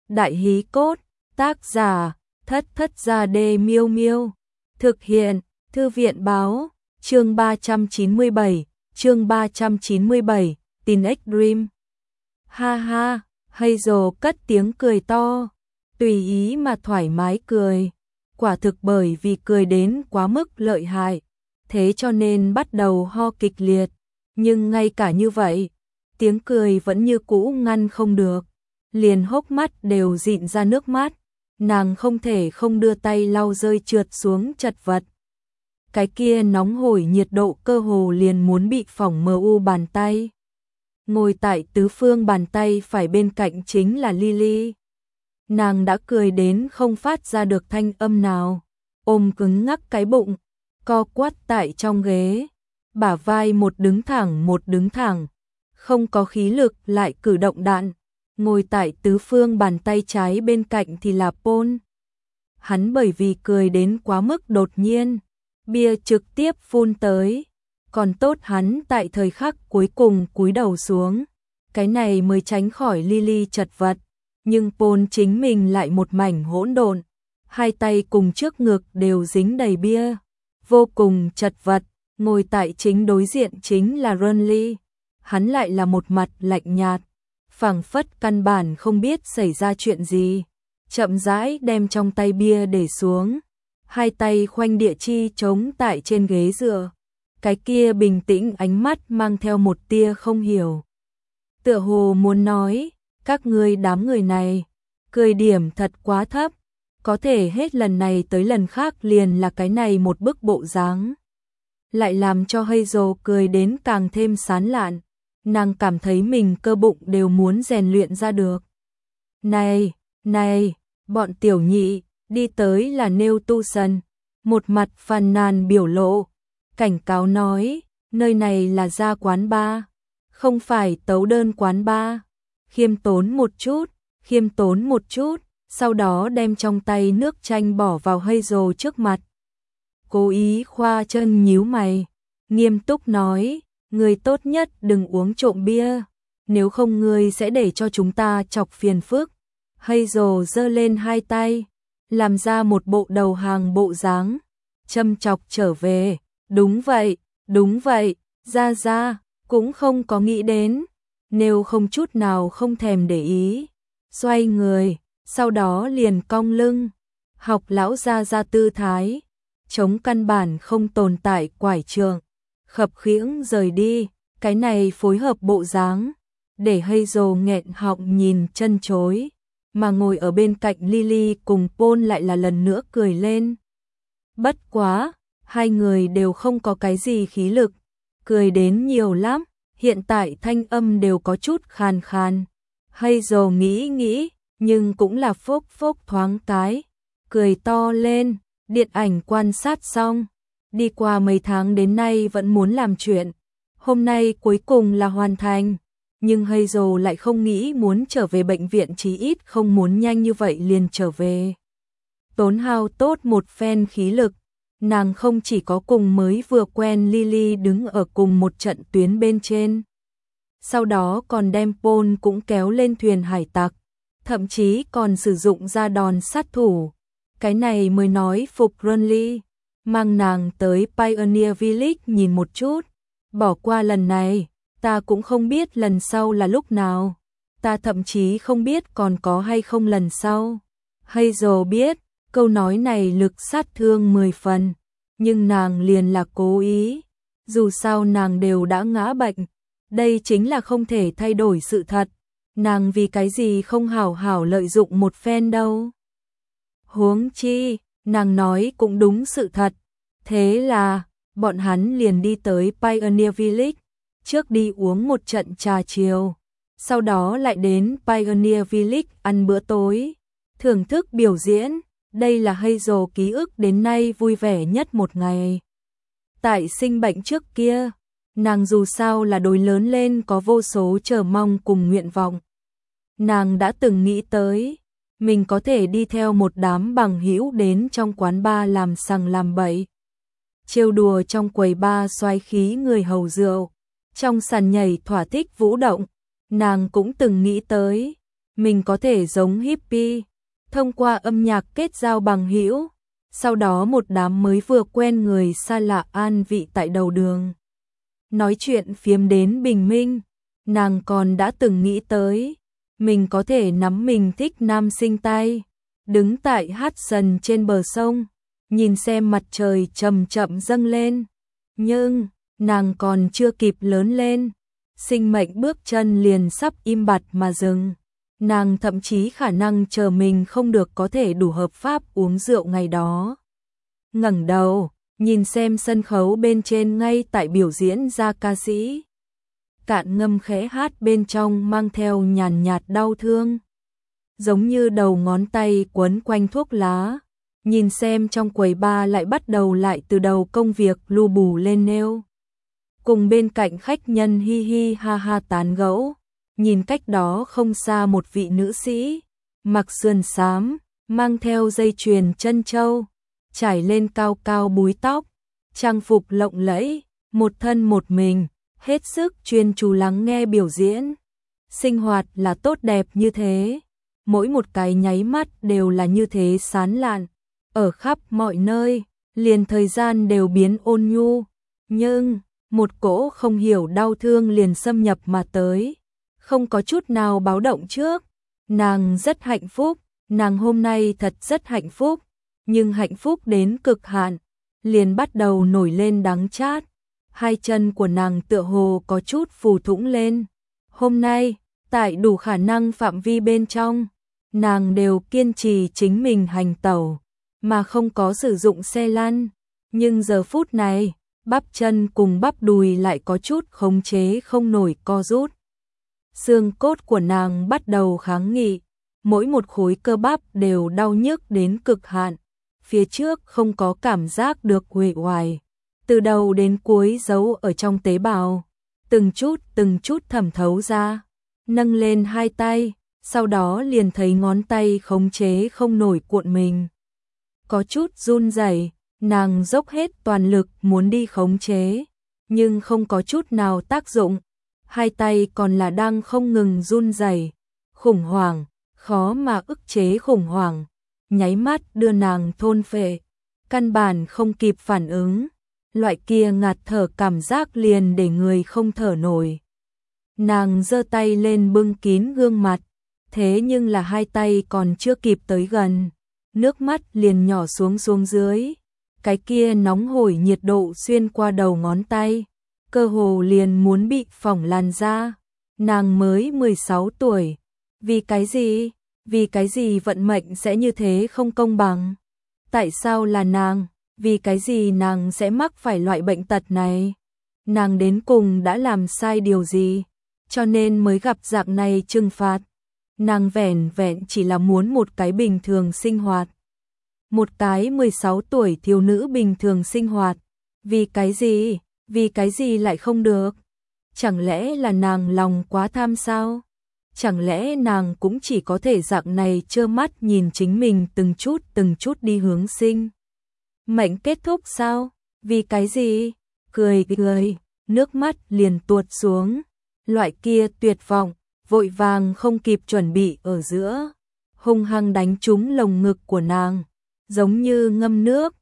Đại hí cốt, tác giả, Thất Thất Gia Đê Miêu Miêu. Thực hiện, Thư viện báo, chương 397, Tin X Dream. Ha ha, Hazel cất tiếng cười to, tùy ý mà thoải mái cười. Quả thực bởi vì cười đến quá mức lợi hại, thế cho nên bắt đầu ho kịch liệt. Nhưng ngay cả như vậy, tiếng cười vẫn như cũ ngăn không được, liền hốc mắt đều dịn ra nước mắt. Nàng không thể không đưa tay lau rơi trượt xuống chật vật. Cái kia nóng hổi nhiệt độ cơ hồ liền muốn bị phỏng mờ bàn tay. Ngồi tại tứ phương bàn tay phải bên cạnh chính là Lily. Nàng đã cười đến không phát ra được thanh âm nào, ôm cứng ngắc cái bụng, co quắp tại trong ghế, bả vai một đứng thẳng, không có khí lực lại cử động đạn. Ngồi tại tứ phương bàn tay trái bên cạnh thì là Paul. Hắn bởi vì cười đến quá mức đột nhiên, bia trực tiếp phun tới, còn tốt hắn tại thời khắc cuối cùng cúi đầu xuống, cái này mới tránh khỏi Lily chật vật. Nhưng Paul chính mình lại một mảnh hỗn độn, hai tay cùng trước ngực đều dính đầy bia, vô cùng chật vật. Ngồi tại chính đối diện chính là Ronly, hắn lại là một mặt lạnh nhạt, phảng phất căn bản không biết xảy ra chuyện gì, chậm rãi đem trong tay bia để xuống, hai tay khoanh địa chi chống tại trên ghế dựa, cái kia bình tĩnh ánh mắt mang theo một tia không hiểu. Tựa hồ muốn nói, các ngươi đám người này, cười điểm thật quá thấp, có thể hết lần này tới lần khác liền là cái này một bức bộ dáng. Lại làm cho Hazel cười đến càng thêm sán lạn, nàng cảm thấy mình cơ bụng đều muốn rèn luyện ra được. Này, bọn tiểu nhị, đi tới là Newtuson, một mặt phàn nàn biểu lộ, cảnh cáo nói, nơi này là gia quán bar, không phải tấu đơn quán bar. Khiêm tốn một chút, sau đó đem trong tay nước chanh bỏ vào Hazel trước mặt. Cố ý khoa chân nhíu mày, nghiêm túc nói, người tốt nhất đừng uống trộm bia, nếu không ngươi sẽ để cho chúng ta chọc phiền phức. Hazel giơ lên hai tay, làm ra một bộ đầu hàng bộ dáng, châm chọc trở về, đúng vậy, ra, cũng không có nghĩ đến, nếu không chút nào không thèm để ý, xoay người, sau đó liền cong lưng, học lão ra tư thái, chống căn bản không tồn tại quải trường, khập khiễng rời đi, cái này phối hợp bộ dáng, để Hazel nghẹn họng nhìn chân chối, mà ngồi ở bên cạnh Lily cùng Paul lại là lần nữa cười lên. Bất quá, hai người đều không có cái gì khí lực, cười đến nhiều lắm, hiện tại thanh âm đều có chút khàn khàn. Hazel nghĩ, nhưng cũng là phốc thoáng cái, cười to lên. Điện ảnh quan sát xong, đi qua mấy tháng đến nay vẫn muốn làm chuyện, hôm nay cuối cùng là hoàn thành, nhưng Hazel lại không nghĩ muốn trở về bệnh viện, chí ít không muốn nhanh như vậy liền trở về. Tốn hao tốt một phen khí lực, nàng không chỉ có cùng mới vừa quen Lily đứng ở cùng một trận tuyến bên trên, sau đó còn đem Paul cũng kéo lên thuyền hải tặc, thậm chí còn sử dụng ra đòn sát thủ. Cái này mới nói phục Ronly, mang nàng tới Pioneer Village nhìn một chút. Bỏ qua lần này, ta cũng không biết lần sau là lúc nào. Ta thậm chí không biết còn có hay không lần sau. Hazel biết, câu nói này lực sát thương 10 phần, nhưng nàng liền là cố ý. Dù sao nàng đều đã ngã bệnh, đây chính là không thể thay đổi sự thật. Nàng vì cái gì không hảo hảo lợi dụng một phen đâu. Huống chi, nàng nói cũng đúng sự thật. Thế là, bọn hắn liền đi tới Pioneer Village, trước đi uống một trận trà chiều, sau đó lại đến Pioneer Village ăn bữa tối, thưởng thức biểu diễn. Đây là Hazel ký ức đến nay vui vẻ nhất một ngày. Tại sinh bệnh trước kia, nàng dù sao là đôi lớn lên có vô số chờ mong cùng nguyện vọng. Nàng đã từng nghĩ tới, mình có thể đi theo một đám bằng hữu đến trong quán bar làm sằng làm bậy, trêu đùa trong quầy bar xoáy khí người hầu rượu, trong sàn nhảy thỏa thích vũ động. Nàng cũng từng nghĩ tới, mình có thể giống hippie, thông qua âm nhạc kết giao bằng hữu. Sau đó một đám mới vừa quen người xa lạ an vị tại đầu đường. Nói chuyện phiếm đến bình minh, nàng còn đã từng nghĩ tới, mình có thể nắm mình thích nam sinh tay, đứng tại Hudson trên bờ sông, nhìn xem mặt trời chậm chậm dâng lên. Nhưng, nàng còn chưa kịp lớn lên, sinh mệnh bước chân liền sắp im bặt mà dừng. Nàng thậm chí khả năng chờ mình không được có thể đủ hợp pháp uống rượu ngày đó. Ngẩng đầu, nhìn xem sân khấu bên trên ngay tại biểu diễn ra ca sĩ. Cạn ngâm khẽ hát bên trong mang theo nhàn nhạt đau thương. Giống như đầu ngón tay quấn quanh thuốc lá. Nhìn xem trong quầy bar lại bắt đầu lại từ đầu công việc lu bù lên nêu. Cùng bên cạnh khách nhân hi hi ha ha tán gẫu. Nhìn cách đó không xa một vị nữ sĩ, mặc sườn xám, mang theo dây chuyền chân châu, trải lên cao cao búi tóc, trang phục lộng lẫy, một thân một mình, hết sức chuyên chú lắng nghe biểu diễn. Sinh hoạt là tốt đẹp như thế, mỗi một cái nháy mắt đều là như thế sán lạn, ở khắp mọi nơi, liền thời gian đều biến ôn nhu, nhưng một cỗ không hiểu đau thương liền xâm nhập mà tới. Không có chút nào báo động trước, nàng rất hạnh phúc, nàng hôm nay thật rất hạnh phúc, nhưng hạnh phúc đến cực hạn, liền bắt đầu nổi lên đắng chát, hai chân của nàng tựa hồ có chút phù thủng lên. Hôm nay, tại đủ khả năng phạm vi bên trong, nàng đều kiên trì chính mình hành tẩu, mà không có sử dụng xe lăn, nhưng giờ phút này, bắp chân cùng bắp đùi lại có chút khống chế không nổi co rút. Xương cốt của nàng bắt đầu kháng nghị, mỗi một khối cơ bắp đều đau nhức đến cực hạn, phía trước không có cảm giác được uể oải, từ đầu đến cuối giấu ở trong tế bào, từng chút thẩm thấu ra, nâng lên hai tay, sau đó liền thấy ngón tay khống chế không nổi cuộn mình. Có chút run rẩy, nàng dốc hết toàn lực muốn đi khống chế, nhưng không có chút nào tác dụng. Hai tay còn là đang không ngừng run rẩy, khủng hoảng, khó mà ức chế khủng hoảng, nháy mắt đưa nàng thôn phệ, căn bản không kịp phản ứng, loại kia ngạt thở cảm giác liền để người không thở nổi. Nàng giơ tay lên bưng kín gương mặt, thế nhưng là hai tay còn chưa kịp tới gần, nước mắt liền nhỏ xuống dưới, cái kia nóng hổi nhiệt độ xuyên qua đầu ngón tay. Cơ hồ liền muốn bị phỏng làn da. Nàng mới 16 tuổi. Vì cái gì? Vì cái gì vận mệnh sẽ như thế không công bằng? Tại sao là nàng? Vì cái gì nàng sẽ mắc phải loại bệnh tật này? Nàng đến cùng đã làm sai điều gì? Cho nên mới gặp dạng này trừng phạt. Nàng vẻn vẹn chỉ là muốn một cái bình thường sinh hoạt. Một cái 16 tuổi thiếu nữ bình thường sinh hoạt. Vì cái gì? Vì cái gì lại không được? Chẳng lẽ là nàng lòng quá tham sao? Chẳng lẽ nàng cũng chỉ có thể dạng này trơ mắt nhìn chính mình từng chút đi hướng sinh? Mệnh kết thúc sao? Vì cái gì? Cười, nước mắt liền tuột xuống. Loại kia tuyệt vọng, vội vàng không kịp chuẩn bị ở giữa. Hung hăng đánh trúng lồng ngực của nàng. Giống như ngâm nước.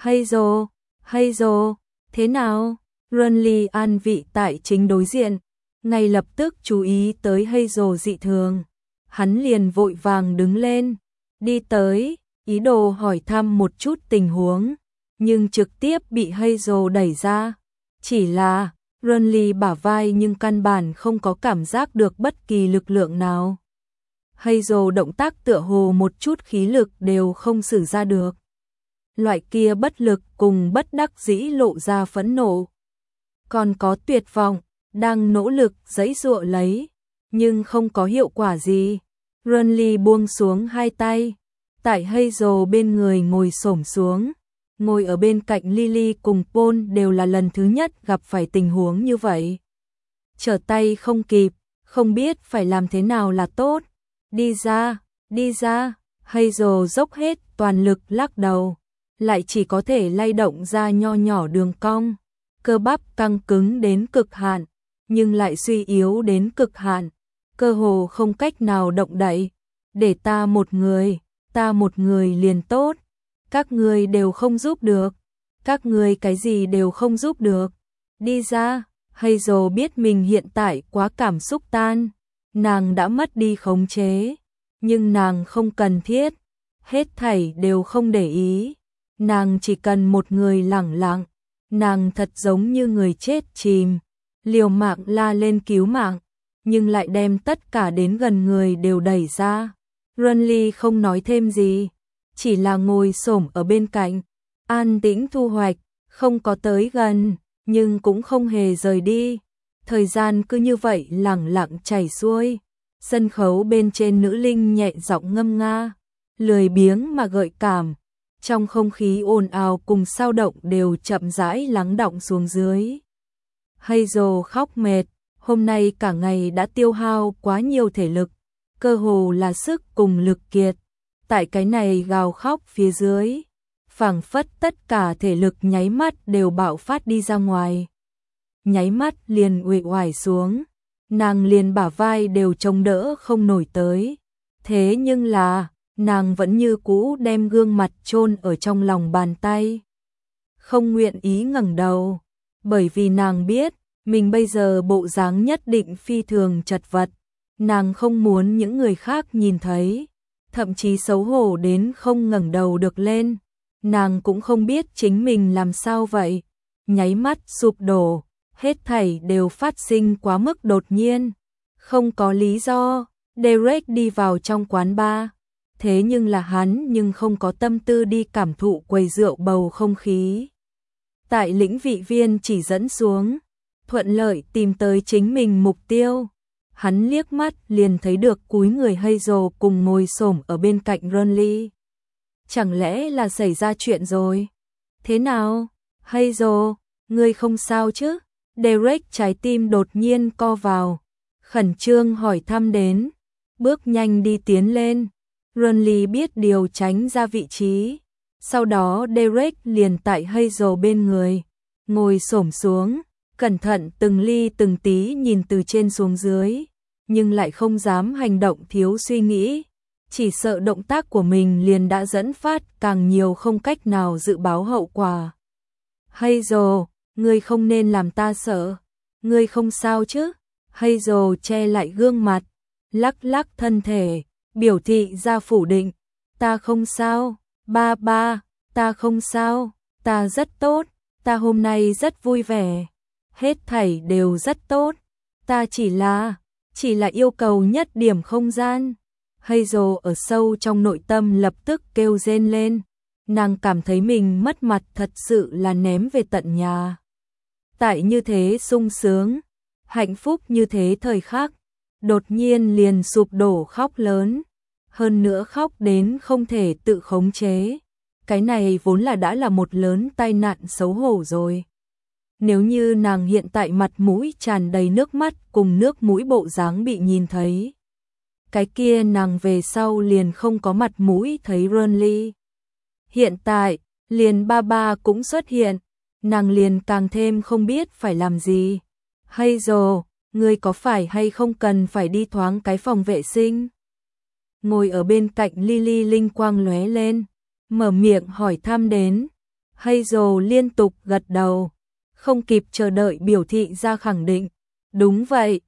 Hay rồ, thế nào? Runly an vị tại chính đối diện, ngay lập tức chú ý tới Hazel dị thường. Hắn liền vội vàng đứng lên, đi tới, ý đồ hỏi thăm một chút tình huống, nhưng trực tiếp bị Hazel đẩy ra. Chỉ là, Runly bả vai nhưng căn bản không có cảm giác được bất kỳ lực lượng nào. Hazel động tác tựa hồ một chút khí lực đều không sử ra được. Loại kia bất lực cùng bất đắc dĩ lộ ra phẫn nộ. Còn có tuyệt vọng, đang nỗ lực giãy giụa lấy, nhưng không có hiệu quả gì. Runly buông xuống hai tay, tại Hazel bên người ngồi xổm xuống, ngồi ở bên cạnh Lily cùng Paul đều là lần thứ nhất gặp phải tình huống như vậy. Trở tay không kịp, không biết phải làm thế nào là tốt. Đi ra, Hazel dốc hết toàn lực lắc đầu, lại chỉ có thể lay động ra nho nhỏ đường cong. Cơ bắp căng cứng đến cực hạn, nhưng lại suy yếu đến cực hạn, cơ hồ không cách nào động đậy, để ta một người liền tốt. Các ngươi đều không giúp được. Các ngươi cái gì đều không giúp được. Đi ra. Hazel biết mình hiện tại quá cảm xúc tan. Nàng đã mất đi khống chế. Nhưng nàng không cần thiết. Hết thảy đều không để ý. Nàng chỉ cần một người lẳng lặng. Nàng thật giống như người chết chìm. Liều mạng la lên cứu mạng. Nhưng lại đem tất cả đến gần người đều đẩy ra. Renly không nói thêm gì. Chỉ là ngồi xổm ở bên cạnh. An tĩnh thu hoạch. Không có tới gần. Nhưng cũng không hề rời đi. Thời gian cứ như vậy lẳng lặng chảy xuôi. Sân khấu bên trên nữ linh nhẹ giọng ngâm nga. Lười biếng mà gợi cảm. Trong không khí ồn ào cùng sao động đều chậm rãi lắng đọng xuống dưới. Hazel khóc mệt. Hôm nay cả ngày đã tiêu hao quá nhiều thể lực. Cơ hồ là sức cùng lực kiệt. Tại cái này gào khóc phía dưới. Phảng phất tất cả thể lực nháy mắt đều bạo phát đi ra ngoài. Nháy mắt liền uể oải xuống. Nàng liền bả vai đều chống đỡ không nổi tới. Thế nhưng là, nàng vẫn như cũ đem gương mặt chôn ở trong lòng bàn tay. Không nguyện ý ngẩng đầu. Bởi vì nàng biết, mình bây giờ bộ dáng nhất định phi thường chật vật. Nàng không muốn những người khác nhìn thấy. Thậm chí xấu hổ đến không ngẩng đầu được lên. Nàng cũng không biết chính mình làm sao vậy. Nháy mắt sụp đổ. Hết thảy đều phát sinh quá mức đột nhiên. Không có lý do. Derek đi vào trong quán bar. Thế nhưng là hắn nhưng không có tâm tư đi cảm thụ quầy rượu bầu không khí. Tại lĩnh vị viên chỉ dẫn xuống. Thuận lợi tìm tới chính mình mục tiêu. Hắn liếc mắt liền thấy được cúi người Hazel cùng ngồi xổm ở bên cạnh Renly. Chẳng lẽ là xảy ra chuyện rồi? Thế nào? Hazel, ngươi không sao chứ? Derek trái tim đột nhiên co vào. Khẩn trương hỏi thăm đến. Bước nhanh đi tiến lên. Renly biết điều tránh ra vị trí. Sau đó Derek liền tại Hazel bên người. Ngồi xổm xuống. Cẩn thận từng ly từng tí nhìn từ trên xuống dưới. Nhưng lại không dám hành động thiếu suy nghĩ. Chỉ sợ động tác của mình liền đã dẫn phát càng nhiều không cách nào dự báo hậu quả. Hazel, ngươi không nên làm ta sợ. Ngươi không sao chứ? Hazel che lại gương mặt. Lắc lắc thân thể. Biểu thị ra phủ định. Ta không sao. Ba, ta không sao. Ta rất tốt. Ta hôm nay rất vui vẻ. Hết thảy đều rất tốt. Ta chỉ là yêu cầu nhất điểm không gian. Hazel ở sâu trong nội tâm lập tức kêu rên lên. Nàng cảm thấy mình mất mặt thật sự là ném về tận nhà. Tại như thế sung sướng, hạnh phúc như thế thời khắc, đột nhiên liền sụp đổ khóc lớn. Hơn nữa khóc đến không thể tự khống chế. Cái này vốn là đã là một lớn tai nạn xấu hổ rồi. Nếu như nàng hiện tại mặt mũi tràn đầy nước mắt cùng nước mũi bộ dáng bị nhìn thấy. Cái kia nàng về sau liền không có mặt mũi thấy Renly. Hiện tại, liền ba cũng xuất hiện. Nàng liền càng thêm không biết phải làm gì. Hazel, ngươi có phải hay không cần phải đi thoáng cái phòng vệ sinh? Ngồi ở bên cạnh Lily linh quang lóe lên. Mở miệng hỏi thăm đến. Hazel liên tục gật đầu. Không kịp chờ đợi biểu thị ra khẳng định. Đúng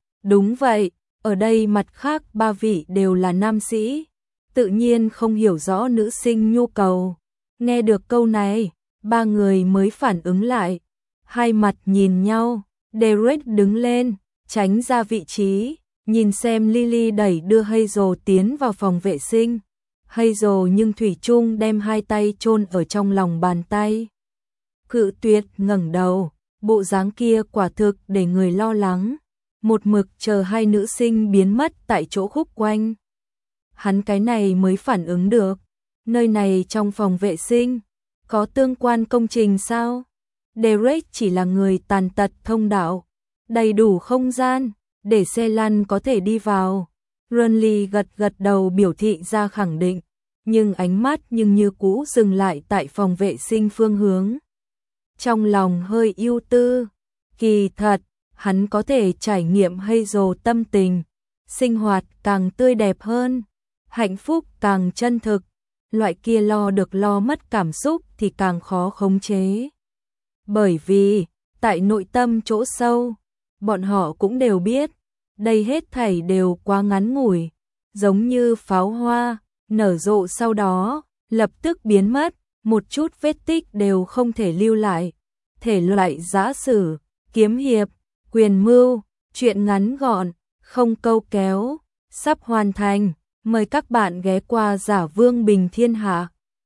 vậy, ở đây mặt khác ba vị đều là nam sĩ. Tự nhiên không hiểu rõ nữ sinh nhu cầu. Nghe được câu này, ba người mới phản ứng lại. Hai mặt nhìn nhau, Derek đứng lên, tránh ra vị trí, nhìn xem Lily đẩy đưa Hazel tiến vào phòng vệ sinh. Hazel nhưng thủy chung đem hai tay chôn ở trong lòng bàn tay. Cự tuyệt ngẩng đầu. Bộ dáng kia quả thực để người lo lắng. Một mực chờ hai nữ sinh biến mất tại chỗ khúc quanh. Hắn cái này mới phản ứng được. Nơi này trong phòng vệ sinh có tương quan công trình sao? Derek chỉ là người tàn tật thông đạo. Đầy đủ không gian để xe lăn có thể đi vào. Renly gật đầu biểu thị ra khẳng định. Nhưng ánh mắt như cũ dừng lại tại phòng vệ sinh phương hướng. Trong lòng hơi ưu tư. Kỳ thật, hắn có thể trải nghiệm Hazel tâm tình. Sinh hoạt càng tươi đẹp hơn. hạnh phúc càng chân thực, loại kia lo được lo mất cảm xúc thì càng khó khống chế. Bởi vì, tại nội tâm chỗ sâu, bọn họ cũng đều biết, đây hết thảy đều quá ngắn ngủi, giống như pháo hoa, nở rộ sau đó, lập tức biến mất, một chút vết tích đều không thể lưu lại. Thể loại giã sử, kiếm hiệp, quyền mưu, truyện ngắn gọn, không câu kéo, sắp hoàn thành. Mời các bạn ghé qua Giả Vương Bình Thiên Hạ.